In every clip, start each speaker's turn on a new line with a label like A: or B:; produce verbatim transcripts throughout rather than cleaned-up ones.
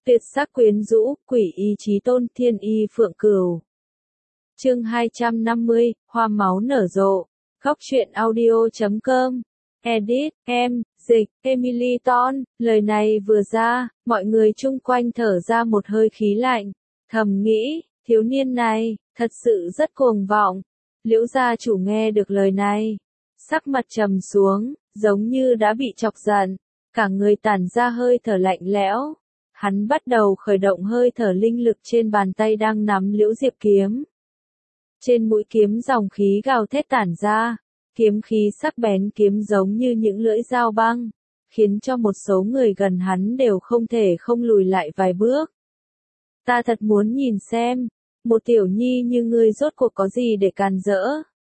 A: Tuyệt sắc quyến rũ, quỷ y chí tôn, thiên y phượng cửu. Chương hai trăm năm mươi, hoa máu nở rộ. Góc truyện audio chấm com. Edit, em, dịch, Emily Ton. Lời này vừa ra, mọi người chung quanh thở ra một hơi khí lạnh. Thầm nghĩ, thiếu niên này, thật sự rất cuồng vọng. Liễu gia chủ nghe được lời này, sắc mặt trầm xuống, giống như đã bị chọc giận, cả người tản ra hơi thở lạnh lẽo. Hắn bắt đầu khởi động hơi thở linh lực trên bàn tay đang nắm liễu diệp kiếm. Trên mũi kiếm dòng khí gào thét tản ra, kiếm khí sắc bén kiếm giống như những lưỡi dao băng, khiến cho một số người gần hắn đều không thể không lùi lại vài bước. Ta thật muốn nhìn xem, một tiểu nhi như ngươi rốt cuộc có gì để càn rỡ.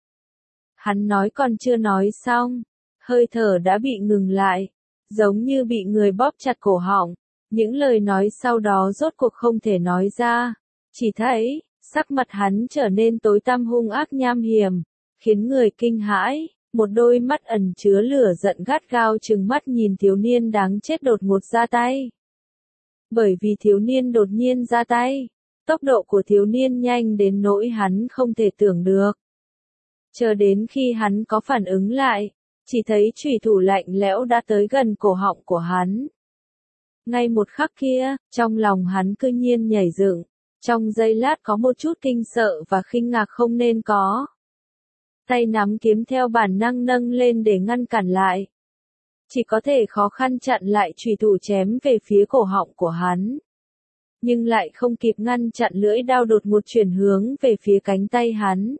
A: Hắn nói còn chưa nói xong, hơi thở đã bị ngừng lại, giống như bị người bóp chặt cổ họng. Những lời nói sau đó rốt cuộc không thể nói ra, chỉ thấy, sắc mặt hắn trở nên tối tăm hung ác nham hiểm, khiến người kinh hãi, một đôi mắt ẩn chứa lửa giận gắt gao trừng mắt nhìn thiếu niên đáng chết đột ngột ra tay. Bởi vì thiếu niên đột nhiên ra tay, tốc độ của thiếu niên nhanh đến nỗi hắn không thể tưởng được. Chờ đến khi hắn có phản ứng lại, chỉ thấy chủy thủ lạnh lẽo đã tới gần cổ họng của hắn. Ngay một khắc kia, trong lòng hắn cư nhiên nhảy dựng, trong giây lát có một chút kinh sợ và khinh ngạc không nên có. Tay nắm kiếm theo bản năng nâng lên để ngăn cản lại. Chỉ có thể khó khăn chặn lại chủy thủ chém về phía cổ họng của hắn. Nhưng lại không kịp ngăn chặn lưỡi đao đột ngột chuyển hướng về phía cánh tay hắn.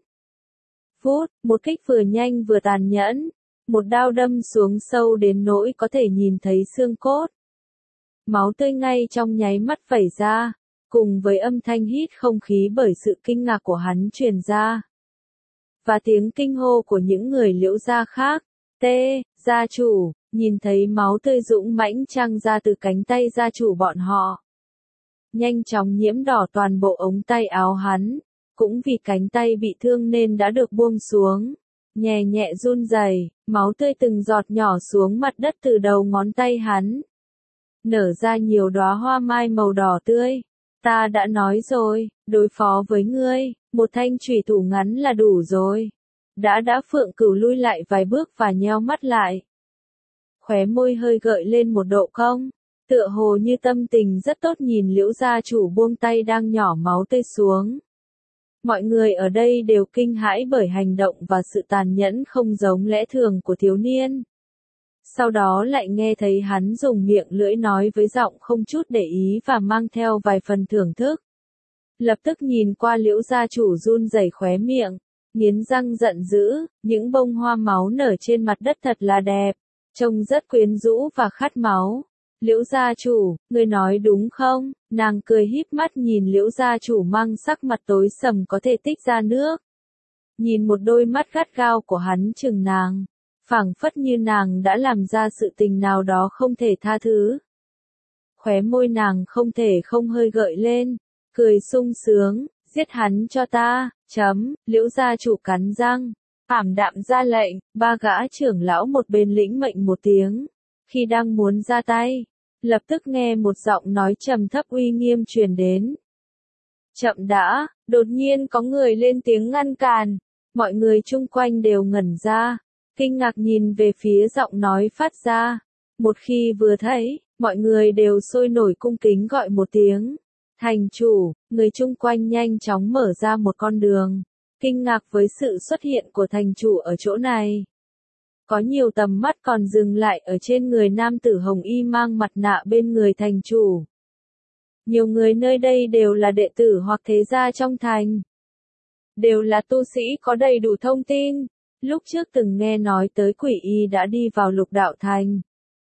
A: Phút, một kích vừa nhanh vừa tàn nhẫn, một đao đâm xuống sâu đến nỗi có thể nhìn thấy xương cốt. Máu tươi ngay trong nháy mắt vẩy ra, cùng với âm thanh hít không khí bởi sự kinh ngạc của hắn truyền ra. Và tiếng kinh hô của những người Liễu gia khác. Tê, gia chủ, nhìn thấy máu tươi dũng mãnh trăng ra từ cánh tay gia chủ bọn họ. Nhanh chóng nhiễm đỏ toàn bộ ống tay áo hắn, cũng vì cánh tay bị thương nên đã được buông xuống. Nhẹ nhẹ run rẩy, máu tươi từng giọt nhỏ xuống mặt đất từ đầu ngón tay hắn. Nở ra nhiều đóa hoa mai màu đỏ tươi. Ta đã nói rồi, đối phó với ngươi, một thanh chủy thủ ngắn là đủ rồi. Đã đã Phượng Cửu lui lại vài bước và nheo mắt lại. Khóe môi hơi gợi lên một độ cong, tựa hồ như tâm tình rất tốt nhìn Liễu gia chủ buông tay đang nhỏ máu tươi xuống. Mọi người ở đây đều kinh hãi bởi hành động và sự tàn nhẫn không giống lẽ thường của thiếu niên. Sau đó lại nghe thấy hắn dùng miệng lưỡi nói với giọng không chút để ý và mang theo vài phần thưởng thức. Lập tức nhìn qua Liễu gia chủ run rẩy khóe miệng, nghiến răng giận dữ, những bông hoa máu nở trên mặt đất thật là đẹp, trông rất quyến rũ và khát máu. Liễu gia chủ, ngươi nói đúng không? Nàng cười híp mắt nhìn Liễu gia chủ mang sắc mặt tối sầm có thể tích ra nước. Nhìn một đôi mắt gắt gao của hắn chừng nàng, phảng phất như nàng đã làm ra sự tình nào đó không thể tha thứ. Khóe môi nàng không thể không hơi gợi lên, cười sung sướng, giết hắn cho ta, chấm, Liễu gia chủ cắn răng, ảm đạm ra lệnh, ba gã trưởng lão một bên lĩnh mệnh một tiếng. Khi đang muốn ra tay, lập tức nghe một giọng nói trầm thấp uy nghiêm truyền đến. Chậm đã, đột nhiên có người lên tiếng ngăn cản, mọi người chung quanh đều ngẩn ra, kinh ngạc nhìn về phía giọng nói phát ra. Một khi vừa thấy, mọi người đều sôi nổi cung kính gọi một tiếng. Thành chủ, người chung quanh nhanh chóng mở ra một con đường, kinh ngạc với sự xuất hiện của thành chủ ở chỗ này. Có nhiều tầm mắt còn dừng lại ở trên người nam tử hồng y mang mặt nạ bên người thành chủ. Nhiều người nơi đây đều là đệ tử hoặc thế gia trong thành. Đều là tu sĩ có đầy đủ thông tin. Lúc trước từng nghe nói tới quỷ y đã đi vào lục đạo thành.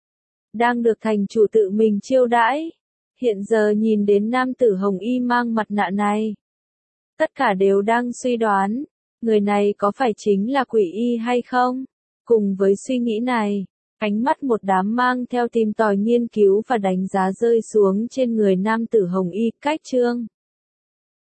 A: Đang được thành chủ tự mình chiêu đãi. Hiện giờ nhìn đến nam tử hồng y mang mặt nạ này. Tất cả đều đang suy đoán, người này có phải chính là quỷ y hay không? Cùng với suy nghĩ này, ánh mắt một đám mang theo tìm tòi nghiên cứu và đánh giá rơi xuống trên người nam tử hồng y cách trương.